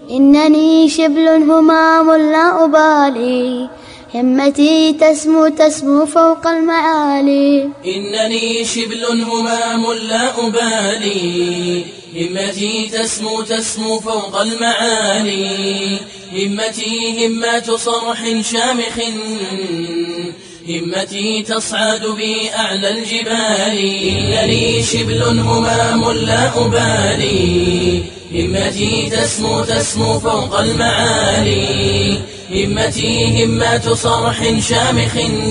إنني شبل همام لا أبالي، همتي تسمو فوق المعالي. إنني شبل همام لا أبالي، همتي تسمو فوق المعالي. همتي همات صرح شامخ، همتي تصعد بي أعلى الجبال. إنني شبل همام لا أبالي، همتي تسمو فوق المعالي. همتي همات صرح شامخ،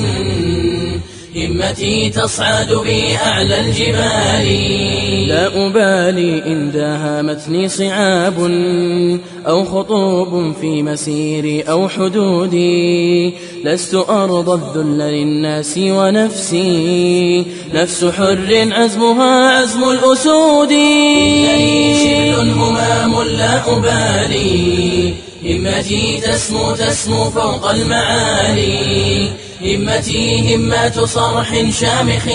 همتي تصعد بي أعلى الجبال. لا أبالي إن داهمتني صعاب أو خطوب في مسيري أو حدودي، لست أرضى الذل للناس ونفسي نفس حر عزمها عزم الأسود. إنني شبل همام لا أبالي، همتي تسمو فوق المعالي. همتي همات صرح شامخ،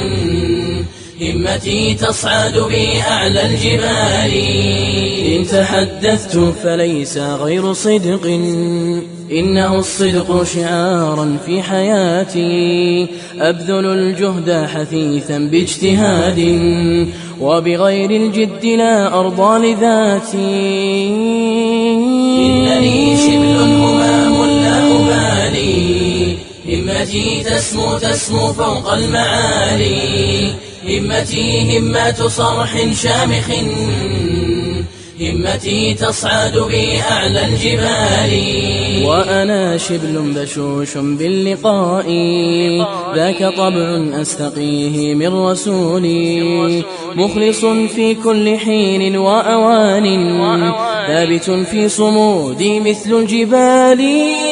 همتي تصعد بي أعلى الجبال. إن تحدثت فليس غير صدق، إنه الصدق شعارا في حياتي. أبذل الجهد حثيثا باجتهاد، وبغير الجد لا أرضى لذاتي. إنني شبل همام لا أبالي، همتي تسمو فوق المعالي. همتي همات صرح شامخ، همتي تصعد بي أعلى الجبال. وأنا شبل بشوش باللقاء، ذاك طبع أستقيه من رسولي. مخلص في كل حين وأوان، ثابت في صمودي مثل الجبال.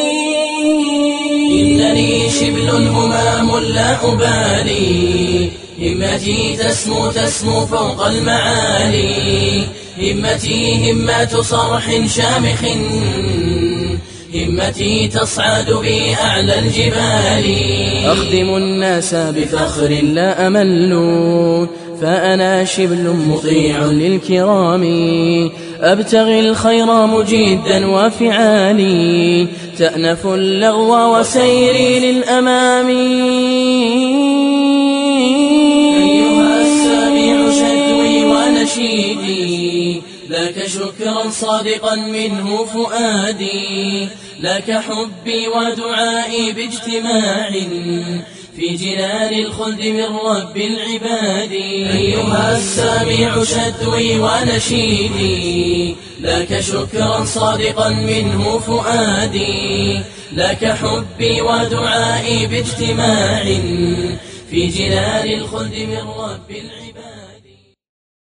إنني شبل همام لا أبالي، همتي تسمو فوق المعالي. همتي همات صرح شامخ، همتي تصعد بي أعلى الجبال. أخدم الناس بفخر لا أمل، فأنا شبل مطيع للكرام. أبتغي الخير مجدا وفعالي، تأنف اللغو وسيري للأمام. أيها السامع شدوي ونشيدي، لك شكرا صادقا منه فؤادي. لك حبي ودعائي باجتماع في جنان الخلد من رب العباد. أيها السامع شدوي ونشيدي، لك شكرا صادقا منه فؤادي. لك حبي ودعائي باجتماع في جنان الخلد من رب العباد.